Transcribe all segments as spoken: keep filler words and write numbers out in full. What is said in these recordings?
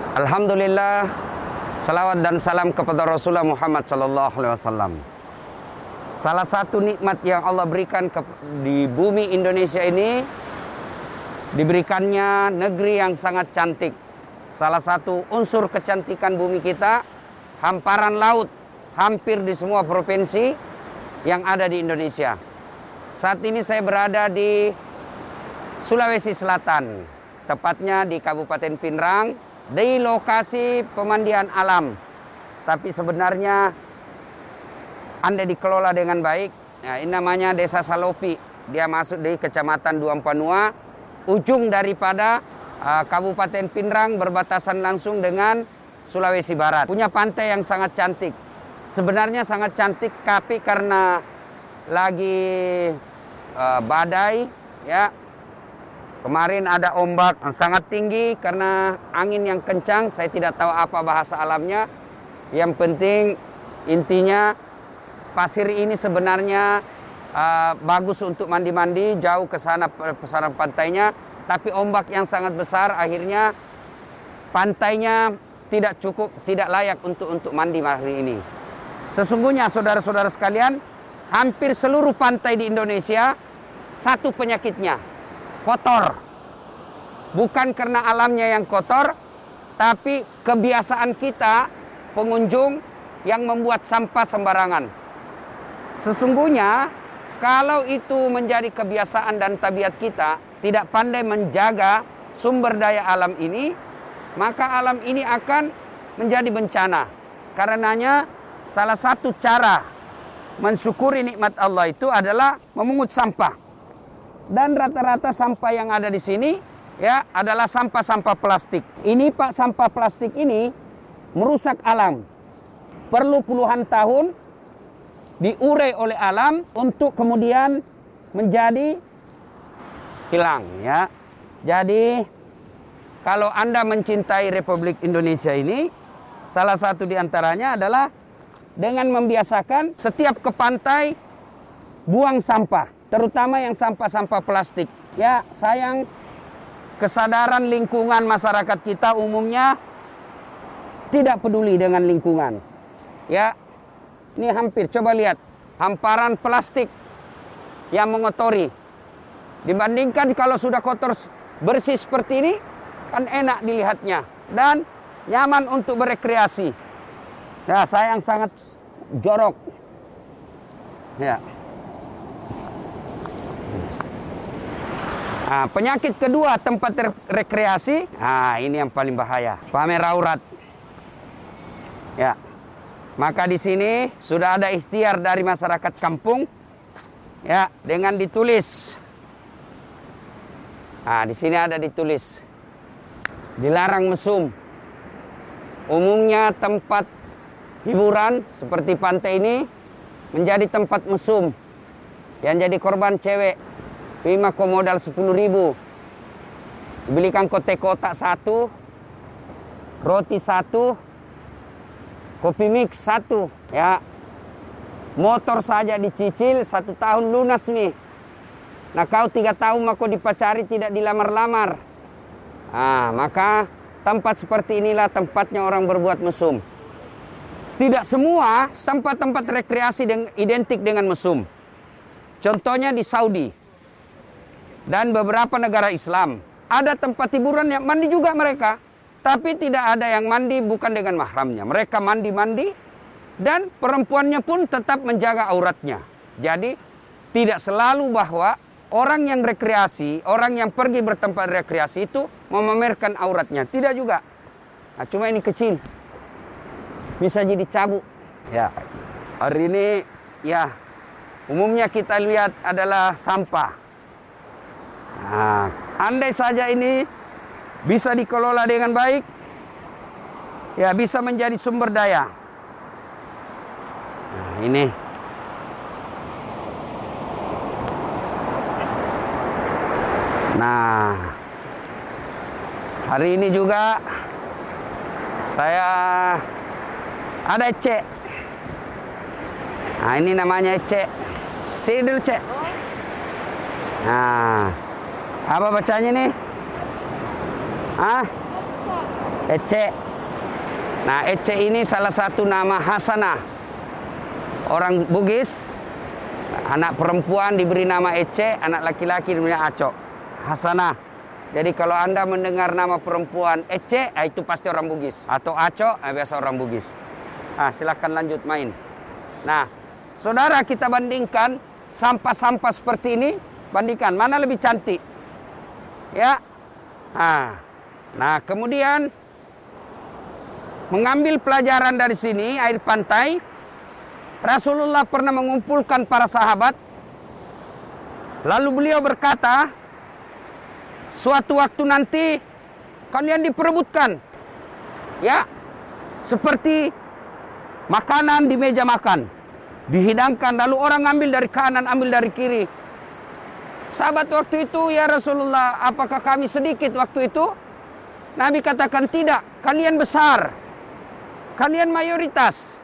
Alhamdulillah, salawat dan salam kepada Rasulullah Muhammad sallallahu alaihi wasallam. Salah satu nikmat yang Allah berikan ke, di bumi Indonesia ini, diberikannya negeri yang sangat cantik. Salah satu unsur kecantikan bumi kita, hamparan laut hampir di semua provinsi yang ada di Indonesia. Saat ini saya berada di Sulawesi Selatan, tepatnya di Kabupaten Pinrang, di lokasi pemandian alam. Tapi sebenarnya andai dikelola dengan baik, nah, ini namanya Desa Salopi. Dia masuk di Kecamatan Duampanua, ujung daripada uh, Kabupaten Pinrang, berbatasan langsung dengan Sulawesi Barat. Punya pantai yang sangat cantik. Sebenarnya sangat cantik, tapi karena lagi uh, badai, ya. Kemarin ada ombak yang sangat tinggi karena angin yang kencang. Saya tidak tahu apa bahasa alamnya. Yang penting intinya pasir ini sebenarnya uh, bagus untuk mandi-mandi, jauh ke sana pesisir pantainya. Tapi ombak yang sangat besar akhirnya pantainya tidak cukup, tidak layak untuk untuk mandi hari ini. Sesungguhnya saudara-saudara sekalian, hampir seluruh pantai di Indonesia satu penyakitnya, kotor. Bukan karena alamnya yang kotor, tapi kebiasaan kita pengunjung yang membuat sampah sembarangan. Sesungguhnya kalau itu menjadi kebiasaan dan tabiat kita, tidak pandai menjaga sumber daya alam ini, maka alam ini akan menjadi bencana. Karenanya salah satu cara mensyukuri nikmat Allah itu adalah memungut sampah. Dan rata-rata sampah yang ada di sini ya adalah sampah-sampah plastik. Ini Pak, sampah plastik ini merusak alam. Perlu puluhan tahun diurai oleh alam untuk kemudian menjadi hilang, ya. Jadi kalau Anda mencintai Republik Indonesia ini, salah satu di antaranya adalah dengan membiasakan setiap ke pantai buang sampah, terutama yang sampah-sampah plastik. Ya, sayang kesadaran lingkungan masyarakat kita umumnya tidak peduli dengan lingkungan. Ya, ini hampir, coba lihat, hamparan plastik yang mengotori. Dibandingkan kalau sudah kotor bersih seperti ini, kan enak dilihatnya dan nyaman untuk berekreasi. Ya, sayang sangat jorok. Ya. Nah, penyakit kedua tempat rekreasi, nah ini yang paling bahaya, pamer aurat. Ya, maka di sini sudah ada ikhtiar dari masyarakat kampung, ya, dengan ditulis. Nah, di sini ada ditulis, dilarang mesum. Umumnya tempat hiburan seperti pantai ini menjadi tempat mesum. Yang jadi korban cewek. Lima komodal sepuluh ribu. Dibelikan kote kotak satu, roti satu, kopi mix satu. Ya, motor saja dicicil satu tahun lunas nih. Nah, kau tiga tahun maka dipacari tidak dilamar-lamar. Nah, maka tempat seperti inilah tempatnya orang berbuat mesum. Tidak semua tempat-tempat rekreasi dengan, identik dengan mesum. Contohnya di Saudi dan beberapa negara Islam. Ada tempat hiburan yang mandi juga mereka. Tapi tidak ada yang mandi bukan dengan mahramnya. Mereka mandi-mandi dan perempuannya pun tetap menjaga auratnya. Jadi tidak selalu bahwa orang yang rekreasi, orang yang pergi bertempat rekreasi itu memamerkan auratnya. Tidak juga. Nah, cuma ini kecil. Bisa jadi cabuk. Ya. Hari ini ya umumnya kita lihat adalah sampah. Nah, andai saja ini bisa dikelola dengan baik, ya bisa menjadi sumber daya. Nah, ini. Nah, hari ini juga saya ada cek. Nah, ini namanya cek. Sini dulu cek. Nah, apa bacanya nih? Ah? Ece. Nah, Ece ini salah satu nama Hasanah. Orang Bugis, anak perempuan diberi nama Ece, anak laki-laki diberi Aco. Hasanah. Jadi kalau Anda mendengar nama perempuan Ece, ah, itu pasti orang Bugis. Atau Aco, ah, biasa orang Bugis. Nah, silakan lanjut main. Nah, saudara, kita bandingkan sampah-sampah seperti ini, bandingkan mana lebih cantik. Ya. Nah, nah kemudian mengambil pelajaran dari sini, air pantai, Rasulullah pernah mengumpulkan para sahabat. Lalu beliau berkata, suatu waktu nanti kalian diperebutkan. Ya, seperti makanan di meja makan. Dihidangkan, lalu orang ambil dari kanan, ambil dari kiri. Sahabat waktu itu, ya Rasulullah, apakah kami sedikit waktu itu? Nabi katakan, tidak, kalian besar. Kalian mayoritas.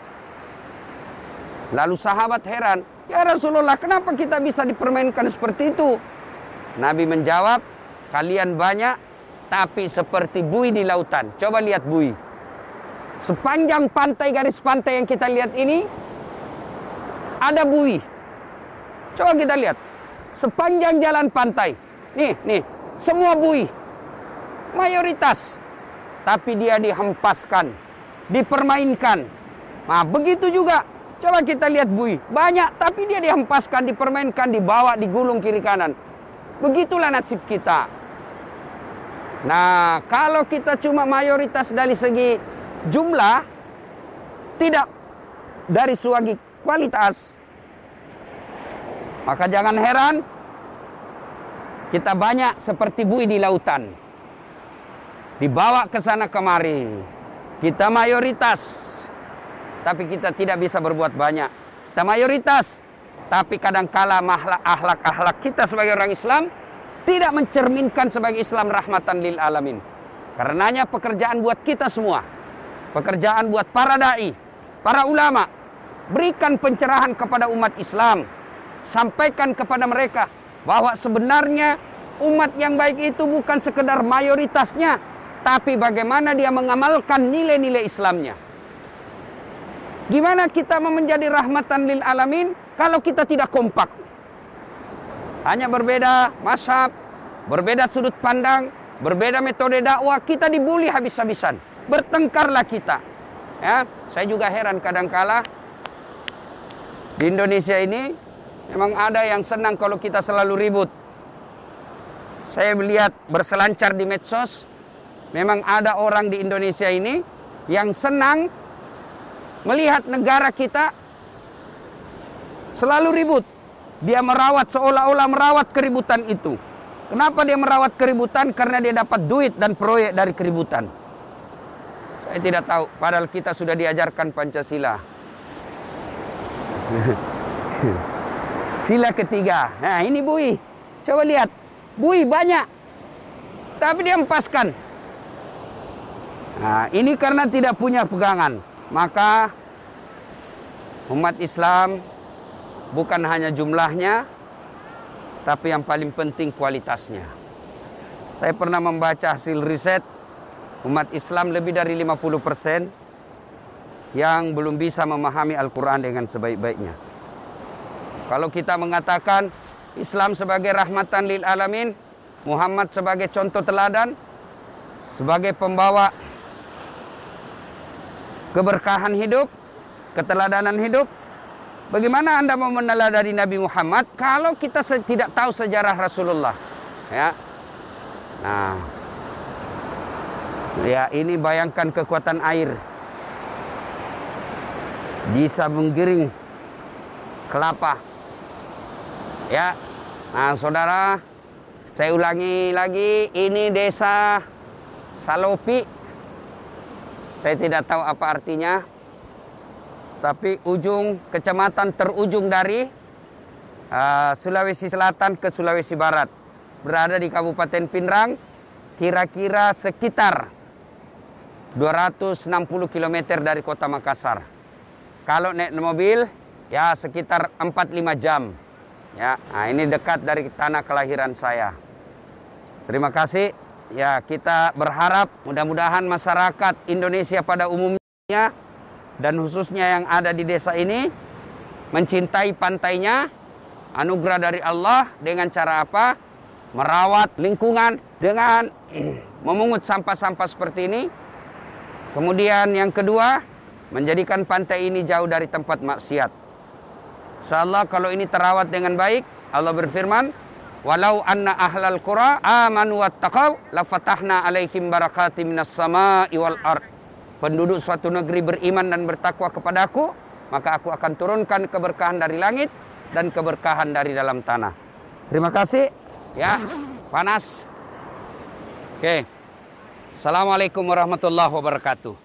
Lalu sahabat heran, ya Rasulullah, kenapa kita bisa dipermainkan seperti itu? Nabi menjawab, kalian banyak, tapi seperti buih di lautan. Coba lihat buih. Sepanjang pantai, garis pantai yang kita lihat ini, ada buih. Coba kita lihat. Sepanjang jalan pantai. Nih, nih. Semua buih. Mayoritas. Tapi dia dihempaskan. Dipermainkan. Nah, begitu juga. Coba kita lihat buih. Banyak, tapi dia dihempaskan, dipermainkan, dibawa, digulung kiri kanan. Begitulah nasib kita. Nah, kalau kita cuma mayoritas dari segi jumlah, tidak dari segi kualitas, maka jangan heran kita banyak seperti buih di lautan. Dibawa ke sana kemari. Kita mayoritas, tapi kita tidak bisa berbuat banyak. Kita mayoritas, tapi kadangkala akhlak-akhlak kita sebagai orang Islam tidak mencerminkan sebagai Islam rahmatan lil alamin. Karenanya pekerjaan buat kita semua. Pekerjaan buat para da'i, para ulama. Berikan pencerahan kepada umat Islam. Sampaikan kepada mereka bahwa sebenarnya umat yang baik itu bukan sekedar mayoritasnya, tapi bagaimana dia mengamalkan nilai-nilai Islamnya. Gimana kita mau menjadi rahmatan lil alamin kalau kita tidak kompak? Hanya berbeda mazhab, berbeda sudut pandang, berbeda metode dakwah, kita dibully habis-habisan. Bertengkarlah kita. Ya, saya juga heran kadangkala di Indonesia ini memang ada yang senang kalau kita selalu ribut. Saya melihat berselancar di medsos, memang ada orang di Indonesia ini yang senang melihat negara kita selalu ribut. Dia merawat, seolah-olah merawat keributan itu. Kenapa dia merawat keributan? Karena dia dapat duit dan proyek dari keributan. Saya tidak tahu, padahal kita sudah diajarkan Pancasila. Sila ketiga. Nah, ini buih. Coba lihat. Buih banyak. Tapi dia hempaskan. Nah, ini karena tidak punya pegangan. Maka umat Islam bukan hanya jumlahnya, tapi yang paling penting kualitasnya. Saya pernah membaca hasil riset, umat Islam lebih dari lima puluh persen yang belum bisa memahami Al-Quran dengan sebaik-baiknya. Kalau kita mengatakan Islam sebagai rahmatan lil alamin, Muhammad sebagai contoh teladan, sebagai pembawa keberkahan hidup, keteladanan hidup, bagaimana Anda mau meneladani Nabi Muhammad kalau kita tidak tahu sejarah Rasulullah? Ya. Nah, ya ini bayangkan kekuatan air. Bisa menggiring kelapa. Ya. Nah, saudara, saya ulangi lagi, ini desa Salopi. Saya tidak tahu apa artinya. Tapi ujung kecamatan terujung dari uh, Sulawesi Selatan ke Sulawesi Barat. Berada di Kabupaten Pinrang, kira-kira sekitar dua ratus enam puluh kilometer dari kota Makassar. Kalau naik mobil, ya sekitar empat lima jam. Ya, nah ini dekat dari tanah kelahiran saya. Terima kasih. ya kita berharap mudah-mudahan masyarakat Indonesia pada umumnya dan khususnya yang ada di desa ini mencintai pantainya, anugerah dari Allah dengan cara apa? Merawat lingkungan dengan memungut sampah-sampah seperti ini. Kemudian yang kedua, menjadikan pantai ini jauh dari tempat maksiat. Insyaallah kalau ini terawat dengan baik, Allah berfirman, "Walau anna ahlal qura amanu wattaqau lafatahna alaihim barakatim minas sama'i wal ard." Penduduk suatu negeri beriman dan bertakwa kepadaku, maka aku akan turunkan keberkahan dari langit dan keberkahan dari dalam tanah. Terima kasih. Ya, panas. Oke. Assalamualaikum warahmatullahi wabarakatuh.